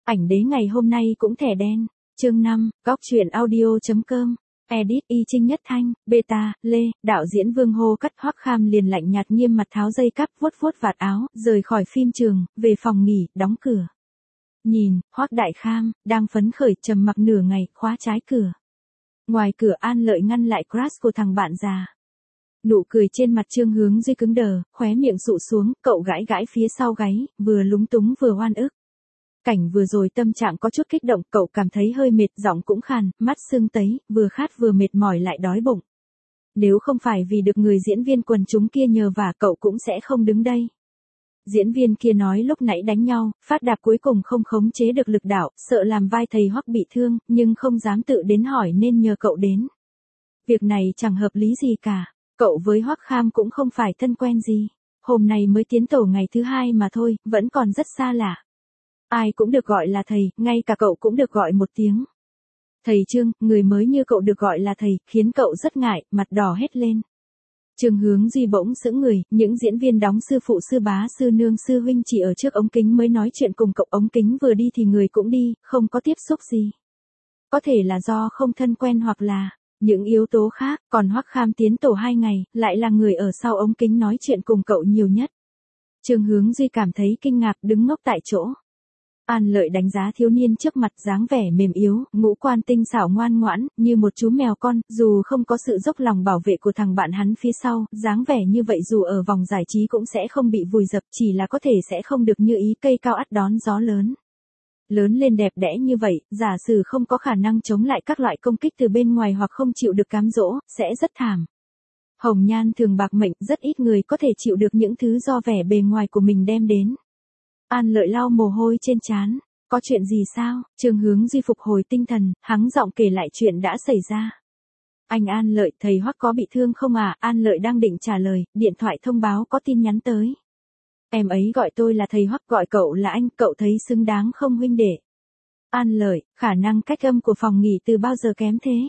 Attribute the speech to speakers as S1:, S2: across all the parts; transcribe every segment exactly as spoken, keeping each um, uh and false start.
S1: Ảnh đế ngày hôm nay cũng thẻ đen. Chương năm, góc truyện audio.com. Edit Y Trinh Nhất Thanh, Beta, Lê, đạo diễn Vương Hô Cắt. Hoắc Kham liền lạnh nhạt nghiêm mặt tháo dây cắp, vuốt vuốt vạt áo, rời khỏi phim trường, về phòng nghỉ, đóng cửa. Nhìn, Hoắc Đại Kham, đang phấn khởi, trầm mặc nửa ngày, khóa trái cửa. Ngoài cửa An Lợi ngăn lại crush của thằng bạn già. Nụ cười trên mặt Trương Hướng Duy cứng đờ, khóe miệng sụ xuống, cậu gãi gãi phía sau gáy, vừa lúng túng vừa oan ức. Cảnh vừa rồi tâm trạng có chút kích động, cậu cảm thấy hơi mệt, giọng cũng khàn, mắt sưng tấy, vừa khát vừa mệt mỏi lại đói bụng. Nếu không phải vì được người diễn viên quần chúng kia nhờ vả cậu cũng sẽ không đứng đây. Diễn viên kia nói lúc nãy đánh nhau, Phát Đạp cuối cùng không khống chế được lực đạo, sợ làm vai thầy Hoắc bị thương, nhưng không dám tự đến hỏi nên nhờ cậu đến. Việc này chẳng hợp lý gì cả, cậu với Hoắc Kham cũng không phải thân quen gì. Hôm nay mới tiến tổ ngày thứ hai mà thôi, vẫn còn rất xa lạ. Ai cũng được gọi là thầy, ngay cả cậu cũng được gọi một tiếng. Thầy Trương, người mới như cậu được gọi là thầy, khiến cậu rất ngại, mặt đỏ hết lên. Trương Hướng Duy bỗng sững người, những diễn viên đóng sư phụ sư bá sư nương sư huynh chỉ ở trước ống kính mới nói chuyện cùng cậu, ống kính vừa đi thì người cũng đi, không có tiếp xúc gì. Có thể là do không thân quen hoặc là những yếu tố khác, còn Hoắc Kham tiến tổ hai ngày, lại là người ở sau ống kính nói chuyện cùng cậu nhiều nhất. Trương Hướng Duy cảm thấy kinh ngạc, đứng ngốc tại chỗ. An Lợi đánh giá thiếu niên trước mặt, dáng vẻ mềm yếu, ngũ quan tinh xảo ngoan ngoãn, như một chú mèo con, dù không có sự dốc lòng bảo vệ của thằng bạn hắn phía sau, dáng vẻ như vậy dù ở vòng giải trí cũng sẽ không bị vùi dập, chỉ là có thể sẽ không được như ý, cây cao ắt đón gió lớn. Lớn lên đẹp đẽ như vậy, giả sử không có khả năng chống lại các loại công kích từ bên ngoài hoặc không chịu được cám dỗ, sẽ rất thảm. Hồng nhan thường bạc mệnh, rất ít người có thể chịu được những thứ do vẻ bề ngoài của mình đem đến. An Lợi lau mồ hôi trên trán. Có chuyện gì sao? Trương Hướng Duy phục hồi tinh thần, hắng giọng kể lại chuyện đã xảy ra. Anh An Lợi, thầy Hoắc có bị thương không à? An Lợi đang định trả lời, điện thoại thông báo có tin nhắn tới. Em ấy gọi tôi là thầy Hoắc, gọi cậu là anh, cậu thấy xứng đáng không huynh đệ? An Lợi, khả năng cách âm của phòng nghỉ từ bao giờ kém thế?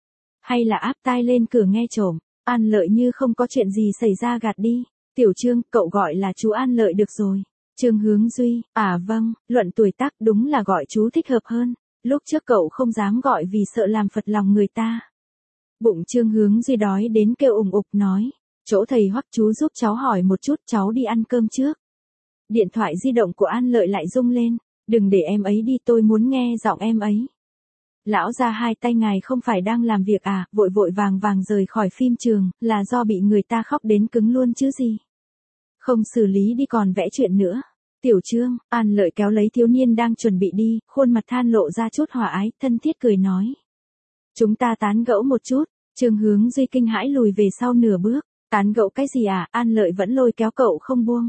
S1: Hay là áp tai lên cửa nghe trộm? An Lợi như không có chuyện gì xảy ra gạt đi. Tiểu Trương, cậu gọi là chú An Lợi được rồi. Trương Hướng Duy, à vâng, luận tuổi tác đúng là gọi chú thích hợp hơn. Lúc trước cậu không dám gọi vì sợ làm phật lòng người ta. Bụng Trương Hướng Duy đói đến kêu ủng ục nói. Chỗ thầy Hoắc, chú giúp cháu hỏi một chút, cháu đi ăn cơm trước. Điện thoại di động của An Lợi lại rung lên. Đừng để em ấy đi, tôi muốn nghe giọng em ấy. Lão gia hai tay ngài không phải đang làm việc à? Vội vội vàng vàng rời khỏi phim trường, là do bị người ta khóc đến cứng luôn chứ gì. Không xử lý đi còn vẽ chuyện nữa. Tiểu Trương, An Lợi kéo lấy thiếu niên đang chuẩn bị đi, khuôn mặt than lộ ra chút hòa ái, thân thiết cười nói. Chúng ta tán gẫu một chút. Trương Hướng Duy kinh hãi lùi về sau nửa bước. Tán gẫu cái gì à? An Lợi vẫn lôi kéo cậu không buông.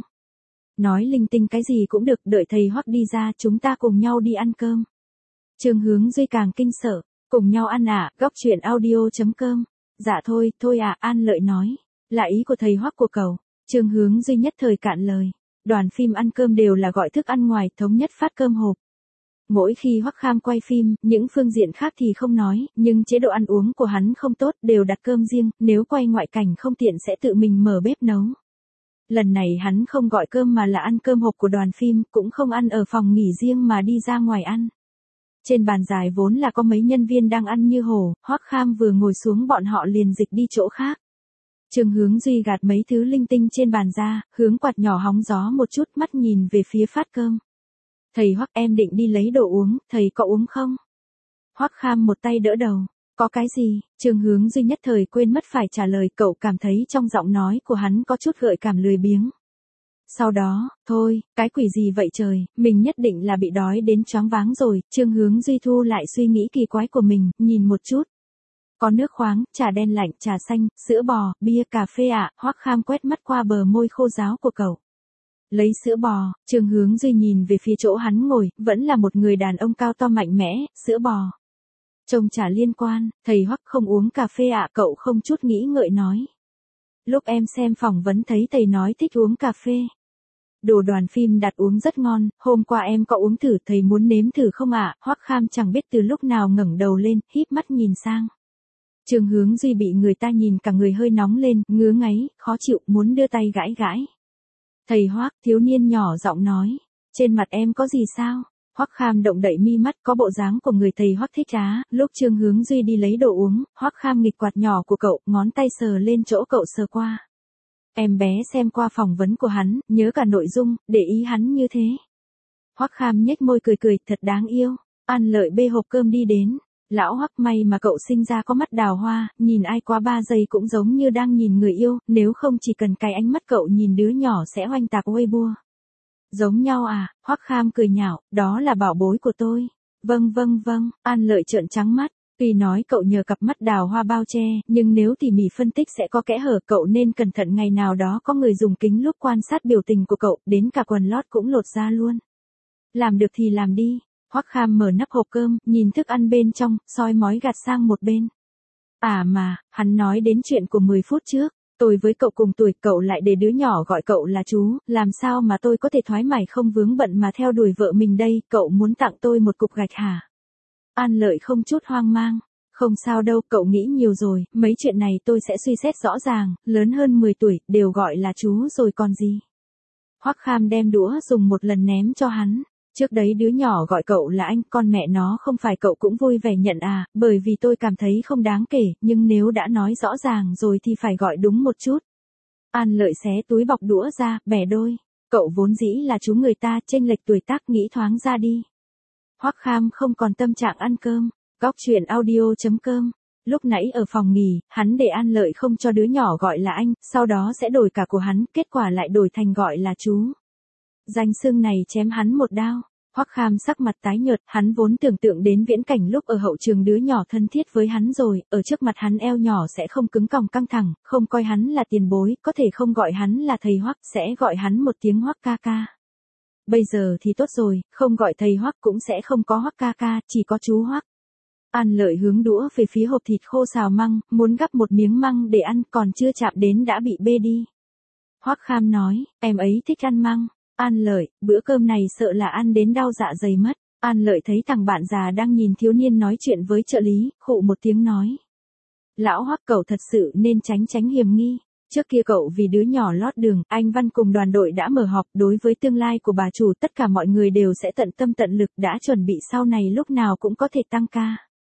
S1: Nói linh tinh cái gì cũng được, đợi thầy Hoắc đi ra chúng ta cùng nhau đi ăn cơm. Trương Hướng Duy càng kinh sợ. Cùng nhau ăn à? Góc truyện audio.com. Dạ thôi, thôi à, An Lợi nói. Là ý của thầy Hoắc của cậu. Trương Hướng Duy nhất thời cạn lời. Đoàn phim ăn cơm đều là gọi thức ăn ngoài, thống nhất phát cơm hộp. Mỗi khi Hoắc Kham quay phim, những phương diện khác thì không nói, nhưng chế độ ăn uống của hắn không tốt, đều đặt cơm riêng, nếu quay ngoại cảnh không tiện sẽ tự mình mở bếp nấu. Lần này hắn không gọi cơm mà là ăn cơm hộp của đoàn phim, cũng không ăn ở phòng nghỉ riêng mà đi ra ngoài ăn. Trên bàn dài vốn là có mấy nhân viên đang ăn như hổ, Hoắc Kham vừa ngồi xuống bọn họ liền dịch đi chỗ khác. Trương Hướng Duy gạt mấy thứ linh tinh trên bàn ra, hướng quạt nhỏ hóng gió một chút, mắt nhìn về phía phát cơm. Thầy Hoắc, em định đi lấy đồ uống, thầy có uống không? Hoắc Kham một tay đỡ đầu. Có cái gì? Trương Hướng Duy nhất thời quên mất phải trả lời, cậu cảm thấy trong giọng nói của hắn có chút gợi cảm lười biếng. Sau đó, thôi, cái quỷ gì vậy trời, mình nhất định là bị đói đến choáng váng rồi. Trương Hướng Duy thu lại suy nghĩ kỳ quái của mình, nhìn một chút. Có nước khoáng, trà đen lạnh, trà xanh, sữa bò, bia, cà phê ạ. À? Hoắc Kham quét mắt qua bờ môi khô ráo của cậu. Lấy sữa bò. Trương Hướng Duy nhìn về phía chỗ hắn ngồi, vẫn là một người đàn ông cao to mạnh mẽ. Sữa bò. Trông chả liên quan. Thầy Hoắc không uống cà phê ạ. À? Cậu không chút nghĩ ngợi nói. Lúc em xem phỏng vấn thấy thầy nói thích uống cà phê. Đồ đoàn phim đặt uống rất ngon, hôm qua em có uống thử, thầy muốn nếm thử không ạ? À? Hoắc Kham chẳng biết từ lúc nào ngẩng đầu lên, híp mắt nhìn sang. Trương Hướng Duy bị người ta nhìn cả người hơi nóng lên, ngứa ngáy, khó chịu, muốn đưa tay gãi gãi. Thầy Hoắc, thiếu niên nhỏ giọng nói, trên mặt em có gì sao? Hoắc Kham động đậy mi mắt, có bộ dáng của người thầy Hoắc thích trá. Lúc Trương Hướng Duy đi lấy đồ uống, Hoắc Kham nghịch quạt nhỏ của cậu, ngón tay sờ lên chỗ cậu sờ qua. Em bé xem qua phỏng vấn của hắn, nhớ cả nội dung, để ý hắn như thế. Hoắc Kham nhếch môi cười cười, thật đáng yêu. An Lợi bê hộp cơm đi đến. Lão Hoắc, may mà cậu sinh ra có mắt đào hoa, nhìn ai quá ba giây cũng giống như đang nhìn người yêu, nếu không chỉ cần cái ánh mắt cậu nhìn đứa nhỏ sẽ oanh tạc Weibo. Giống nhau à? Hoắc Kham cười nhạo, đó là bảo bối của tôi. Vâng vâng vâng, An Lợi trợn trắng mắt. Tuy nói cậu nhờ cặp mắt đào hoa bao che, nhưng nếu tỉ mỉ phân tích sẽ có kẽ hở, cậu nên cẩn thận ngày nào đó có người dùng kính lúp quan sát biểu tình của cậu, đến cả quần lót cũng lột ra luôn. Làm được thì làm đi. Hoắc Kham mở nắp hộp cơm, nhìn thức ăn bên trong, soi mói gạt sang một bên. À mà, hắn nói đến chuyện của mười phút trước. Tôi với cậu cùng tuổi, cậu lại để đứa nhỏ gọi cậu là chú, làm sao mà tôi có thể thoái mải không vướng bận mà theo đuổi vợ mình đây, cậu muốn tặng tôi một cục gạch hả? An Lợi không chút hoang mang. Không sao đâu, cậu nghĩ nhiều rồi, mấy chuyện này tôi sẽ suy xét rõ ràng, lớn hơn mười tuổi, đều gọi là chú rồi còn gì. Hoắc Kham đem đũa dùng một lần ném cho hắn. Trước đấy đứa nhỏ gọi cậu là anh, con mẹ nó không phải cậu cũng vui vẻ nhận à, bởi vì tôi cảm thấy không đáng kể, nhưng nếu đã nói rõ ràng rồi thì phải gọi đúng một chút. An Lợi xé túi bọc đũa ra, bẻ đôi. Cậu vốn dĩ là chú người ta, chênh lệch tuổi tác, nghĩ thoáng ra đi. Hoắc Kham không còn tâm trạng ăn cơm. Góc truyện audio chấm com. Lúc nãy ở phòng nghỉ, hắn để An Lợi không cho đứa nhỏ gọi là anh, sau đó sẽ đổi cả của hắn, kết quả lại đổi thành gọi là chú. Danh xưng này chém hắn một đao. Hoắc Kham sắc mặt tái nhợt, hắn vốn tưởng tượng đến viễn cảnh lúc ở hậu trường đứa nhỏ thân thiết với hắn rồi, ở trước mặt hắn eo nhỏ sẽ không cứng còng căng thẳng, không coi hắn là tiền bối, có thể không gọi hắn là thầy Hoắc, sẽ gọi hắn một tiếng Hoắc ca ca. Bây giờ thì tốt rồi, không gọi thầy Hoắc cũng sẽ không có Hoắc ca ca, chỉ có chú Hoắc. An Lợi hướng đũa về phía hộp thịt khô xào măng, muốn gắp một miếng măng để ăn, còn chưa chạm đến đã bị bê đi. Hoắc Kham nói, em ấy thích ăn măng. An Lợi, bữa cơm này sợ là ăn đến đau dạ dày mất. An Lợi thấy thằng bạn già đang nhìn thiếu niên nói chuyện với trợ lý, khụ một tiếng nói. Lão Hoắc, cậu thật sự nên tránh tránh hiểm nghi. Trước kia cậu vì đứa nhỏ lót đường, anh Văn cùng đoàn đội đã mở họp, đối với tương lai của bà chủ tất cả mọi người đều sẽ tận tâm tận lực, đã chuẩn bị sau này lúc nào cũng có thể tăng ca.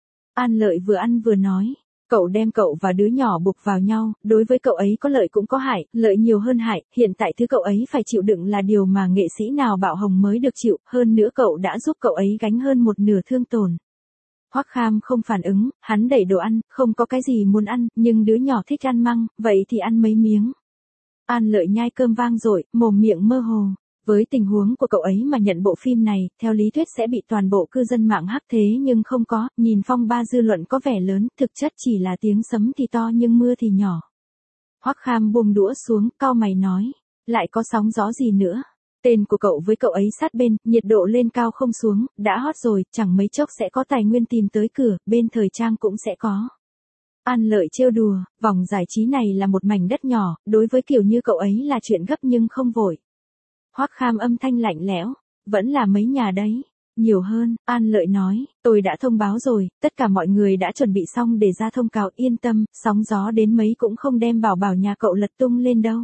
S1: An Lợi vừa ăn vừa nói. Cậu đem cậu và đứa nhỏ buộc vào nhau, đối với cậu ấy có lợi cũng có hại, lợi nhiều hơn hại, hiện tại thứ cậu ấy phải chịu đựng là điều mà nghệ sĩ nào bạo hồng mới được chịu, hơn nữa cậu đã giúp cậu ấy gánh hơn một nửa thương tổn. Hoắc Kham không phản ứng, hắn đẩy đồ ăn, không có cái gì muốn ăn, nhưng đứa nhỏ thích ăn măng, vậy thì ăn mấy miếng. An Lợi nhai cơm vang dội, mồm miệng mơ hồ. Với tình huống của cậu ấy mà nhận bộ phim này, theo lý thuyết sẽ bị toàn bộ cư dân mạng hắc, thế nhưng không có, nhìn phong ba dư luận có vẻ lớn, thực chất chỉ là tiếng sấm thì to nhưng mưa thì nhỏ. Hoắc Kham buông đũa xuống, cau mày nói, lại có sóng gió gì nữa? Tên của cậu với cậu ấy sát bên, nhiệt độ lên cao không xuống, đã hot rồi, chẳng mấy chốc sẽ có tài nguyên tìm tới cửa, bên thời trang cũng sẽ có. An Lợi trêu đùa, vòng giải trí này là một mảnh đất nhỏ, đối với kiểu như cậu ấy là chuyện gấp nhưng không vội. Hoắc Kham âm thanh lạnh lẽo, vẫn là mấy nhà đấy. Nhiều hơn, An Lợi nói, tôi đã thông báo rồi, tất cả mọi người đã chuẩn bị xong để ra thông cáo, yên tâm, sóng gió đến mấy cũng không đem bảo bảo nhà cậu lật tung lên đâu.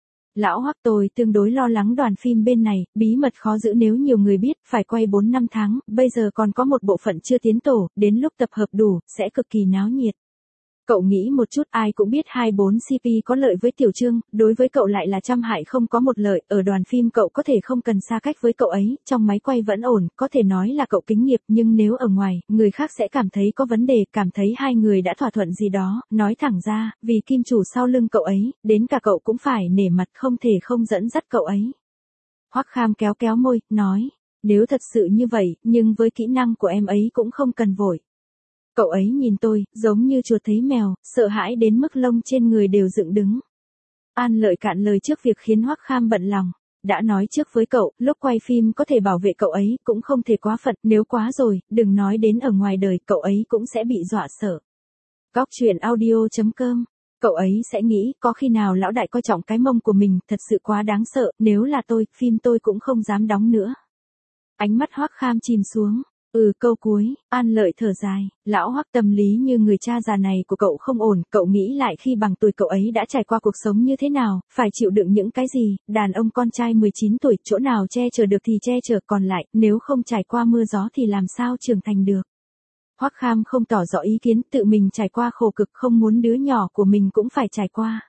S1: Lão Hoắc, tôi tương đối lo lắng đoàn phim bên này, bí mật khó giữ nếu nhiều người biết, phải quay bốn năm tháng, bây giờ còn có một bộ phận chưa tiến tổ, đến lúc tập hợp đủ, sẽ cực kỳ náo nhiệt. Cậu nghĩ một chút, ai cũng biết hai bốn xê pê có lợi với Tiểu Trương, đối với cậu lại là trăm hại không có một lợi, ở đoàn phim cậu có thể không cần xa cách với cậu ấy, trong máy quay vẫn ổn, có thể nói là cậu kính nghiệp, nhưng nếu ở ngoài, người khác sẽ cảm thấy có vấn đề, cảm thấy hai người đã thỏa thuận gì đó, nói thẳng ra, vì kim chủ sau lưng cậu ấy, đến cả cậu cũng phải nể mặt, không thể không dẫn dắt cậu ấy. Hoắc Kham kéo kéo môi, nói, nếu thật sự như vậy, nhưng với kỹ năng của em ấy cũng không cần vội. Cậu ấy nhìn tôi, giống như chuột thấy mèo, sợ hãi đến mức lông trên người đều dựng đứng. An Lợi cạn lời trước việc khiến Hoắc Kham bận lòng. Đã nói trước với cậu, lúc quay phim có thể bảo vệ cậu ấy, cũng không thể quá phận, nếu quá rồi, đừng nói đến ở ngoài đời, cậu ấy cũng sẽ bị dọa sợ. Góc truyện audio chấm com. Cậu ấy sẽ nghĩ, có khi nào lão đại coi trọng cái mông của mình, thật sự quá đáng sợ, nếu là tôi, phim tôi cũng không dám đóng nữa. Ánh mắt Hoắc Kham chìm xuống. Ừ, câu cuối, An Lợi thở dài, lão Hoắc tâm lý như người cha già này của cậu không ổn, cậu nghĩ lại khi bằng tuổi cậu ấy đã trải qua cuộc sống như thế nào, phải chịu đựng những cái gì, đàn ông con trai mười chín tuổi, chỗ nào che chở được thì che chở, còn lại, nếu không trải qua mưa gió thì làm sao trưởng thành được. Hoắc Kham không tỏ rõ ý kiến, tự mình trải qua khổ cực không muốn đứa nhỏ của mình cũng phải trải qua.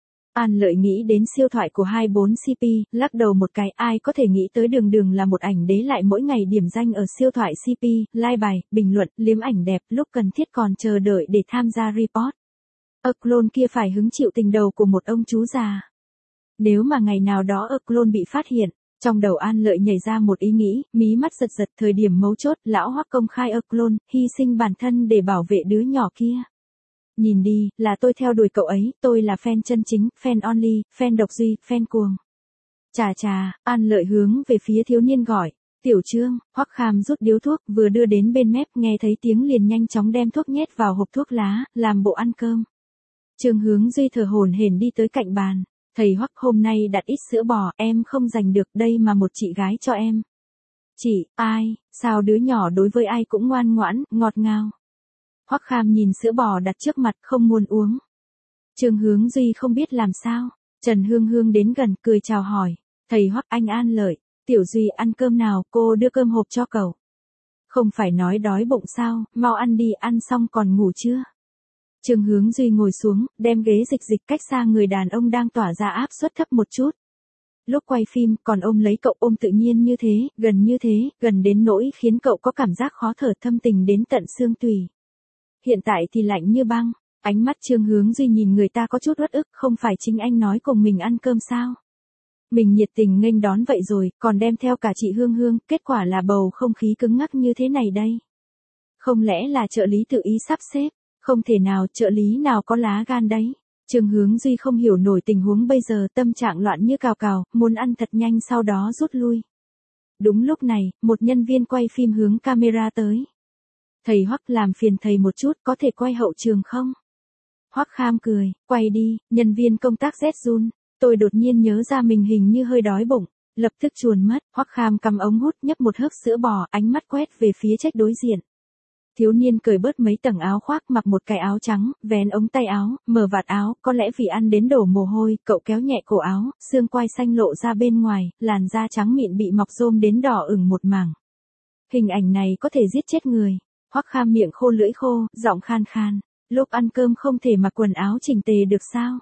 S1: An Lợi nghĩ đến siêu thoại của hai mươi bốn C P, lắc đầu một cái, ai có thể nghĩ tới Đường Đường là một ảnh đế lại mỗi ngày điểm danh ở siêu thoại C P, like bài, bình luận, liếm ảnh đẹp, lúc cần thiết còn chờ đợi để tham gia report. Ơ clone kia phải hứng chịu tình đầu của một ông chú già. Nếu mà ngày nào đó Ơ clone bị phát hiện, trong đầu An Lợi nhảy ra một ý nghĩ, mí mắt giật giật, thời điểm mấu chốt, lão Hoắc công khai Ơ clone, hy sinh bản thân để bảo vệ đứa nhỏ kia. Nhìn đi, là tôi theo đuổi cậu ấy, tôi là fan chân chính, fan only, fan độc duy, fan cuồng. Chà chà, An Lợi hướng về phía thiếu niên gọi, Tiểu Trương. Hoắc Kham rút điếu thuốc, vừa đưa đến bên mép, nghe thấy tiếng liền nhanh chóng đem thuốc nhét vào hộp thuốc lá, làm bộ ăn cơm. Trương Hướng Duy thở hổn hển đi tới cạnh bàn, thầy Hoắc hôm nay đặt ít sữa bò, em không giành được, đây mà một chị gái cho em. Chị, ai, sao đứa nhỏ đối với ai cũng ngoan ngoãn, ngọt ngào. Hoắc Kham nhìn sữa bò đặt trước mặt không muốn uống. Trương Hướng Duy không biết làm sao. Trần Hương Hương đến gần cười chào hỏi. Thầy Hoắc, anh An Lợi. Tiểu Duy ăn cơm nào, cô đưa cơm hộp cho cậu. Không phải nói đói bụng sao, mau ăn đi, ăn xong còn ngủ chưa? Trương Hướng Duy ngồi xuống, đem ghế dịch dịch cách xa người đàn ông đang tỏa ra áp suất thấp một chút. Lúc quay phim, còn ôm lấy cậu, ôm tự nhiên như thế, gần như thế, gần đến nỗi khiến cậu có cảm giác khó thở, thâm tình đến tận xương tủy. Hiện tại thì lạnh như băng, ánh mắt Trương Hướng Duy nhìn người ta có chút uất ức, không phải chính anh nói cùng mình ăn cơm sao? Mình nhiệt tình nghênh đón vậy rồi, còn đem theo cả chị Hương Hương, kết quả là bầu không khí cứng ngắc như thế này đây. Không lẽ là trợ lý tự ý sắp xếp? Không thể nào, trợ lý nào có lá gan đấy. Trương Hướng Duy không hiểu nổi tình huống bây giờ, tâm trạng loạn như cào cào, muốn ăn thật nhanh sau đó rút lui. Đúng lúc này, một nhân viên quay phim hướng camera tới. Thầy Hoắc, làm phiền thầy một chút, có thể quay hậu trường không? Hoắc Kham cười, quay đi. Nhân viên công tác rét run. Tôi đột nhiên nhớ ra mình hình như hơi đói bụng, lập tức chuồn mất. Hoắc Kham cầm ống hút nhấp một hớp sữa bò, ánh mắt quét về phía trách đối diện. Thiếu niên cởi bớt mấy tầng áo khoác, mặc một cái áo trắng, vén ống tay áo, mở vạt áo, có lẽ vì ăn đến đổ mồ hôi, cậu kéo nhẹ cổ áo, xương quai xanh lộ ra bên ngoài, làn da trắng mịn bị mọc rôm đến đỏ ửng một mảng. Hình ảnh này có thể giết chết người. Hoắc Kham miệng khô lưỡi khô, giọng khan khan, lúc ăn cơm không thể mặc quần áo chỉnh tề được sao?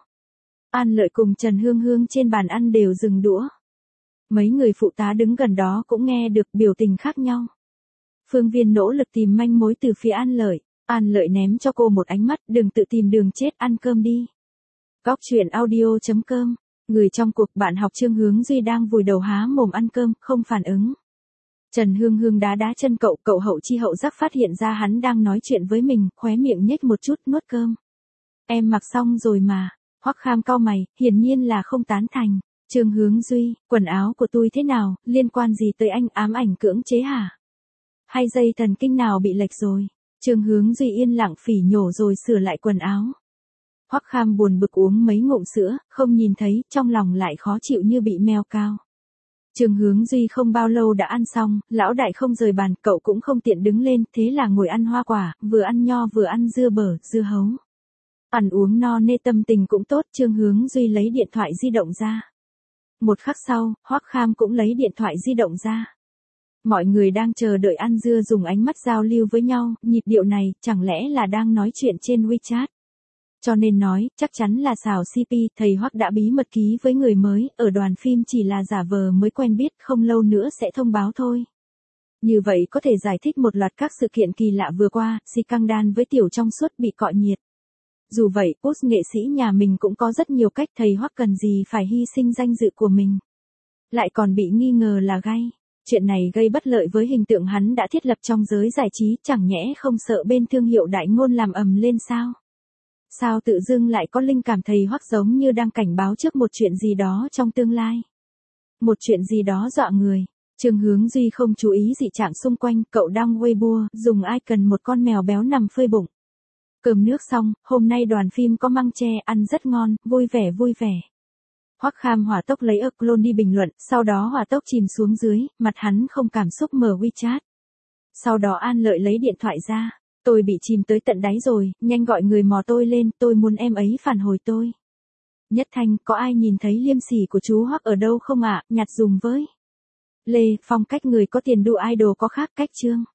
S1: An Lợi cùng Trần Hương Hương trên bàn ăn đều dừng đũa. Mấy người phụ tá đứng gần đó cũng nghe được, biểu tình khác nhau. Phương Viên nỗ lực tìm manh mối từ phía An Lợi. An Lợi ném cho cô một ánh mắt, đừng tự tìm đường chết, ăn cơm đi. Góc truyện audio chấm com. Người trong cuộc, bạn học Trương Hướng Duy đang vùi đầu há mồm ăn cơm, không phản ứng. Trần Hương Hương đá đá chân cậu, cậu hậu chi hậu giác phát hiện ra hắn đang nói chuyện với mình, khóe miệng nhếch một chút, nuốt cơm. Em mặc xong rồi mà. Hoắc Kham cau mày, hiển nhiên là không tán thành. Trương Hướng Duy, quần áo của tôi thế nào, liên quan gì tới anh, ám ảnh cưỡng chế hả? Hay dây thần kinh nào bị lệch rồi? Trương Hướng Duy yên lặng phỉ nhổ rồi sửa lại quần áo. Hoắc Kham buồn bực uống mấy ngụm sữa, không nhìn thấy, trong lòng lại khó chịu như bị meo cao. Trương Hướng Duy không bao lâu đã ăn xong, lão đại không rời bàn, cậu cũng không tiện đứng lên, thế là ngồi ăn hoa quả, vừa ăn nho vừa ăn dưa bở, dưa hấu. Ăn uống no nê tâm tình cũng tốt, Trương Hướng Duy lấy điện thoại di động ra. Một khắc sau, Hoắc Kham cũng lấy điện thoại di động ra. Mọi người đang chờ đợi ăn dưa dùng ánh mắt giao lưu với nhau, nhịp điệu này, chẳng lẽ là đang nói chuyện trên WeChat. Cho nên nói, chắc chắn là xào xê pê, thầy Hoắc đã bí mật ký với người mới, ở đoàn phim chỉ là giả vờ mới quen biết, không lâu nữa sẽ thông báo thôi. Như vậy có thể giải thích một loạt các sự kiện kỳ lạ vừa qua, scandal với Tiểu Trong Suốt bị cọ nhiệt. Dù vậy, post nghệ sĩ nhà mình cũng có rất nhiều cách, thầy Hoắc cần gì phải hy sinh danh dự của mình. Lại còn bị nghi ngờ là gay. Chuyện này gây bất lợi với hình tượng hắn đã thiết lập trong giới giải trí, chẳng nhẽ không sợ bên thương hiệu đại ngôn làm ầm lên sao? Sao tự dưng lại có linh cảm thầy Hoắc giống như đang cảnh báo trước một chuyện gì đó trong tương lai? Một chuyện gì đó dọa người. Trương Hướng Duy không chú ý dị trạng xung quanh, cậu đăng Weibo, dùng icon một con mèo béo nằm phơi bụng. Cơm nước xong, hôm nay đoàn phim có măng tre, ăn rất ngon, vui vẻ vui vẻ. Hoắc Kham hỏa tốc lấy ơ clone đi bình luận, sau đó hỏa tốc chìm xuống dưới, mặt hắn không cảm xúc mở WeChat. Sau đó An Lợi lấy điện thoại ra. Tôi bị chìm tới tận đáy rồi, nhanh gọi người mò tôi lên, tôi muốn em ấy phản hồi tôi. Nhất Thanh, có ai nhìn thấy liêm sỉ của chú Hoắc ở đâu không ạ, nhặt dùng với. Lê, phong cách người có tiền đu idol có khác cách Trương.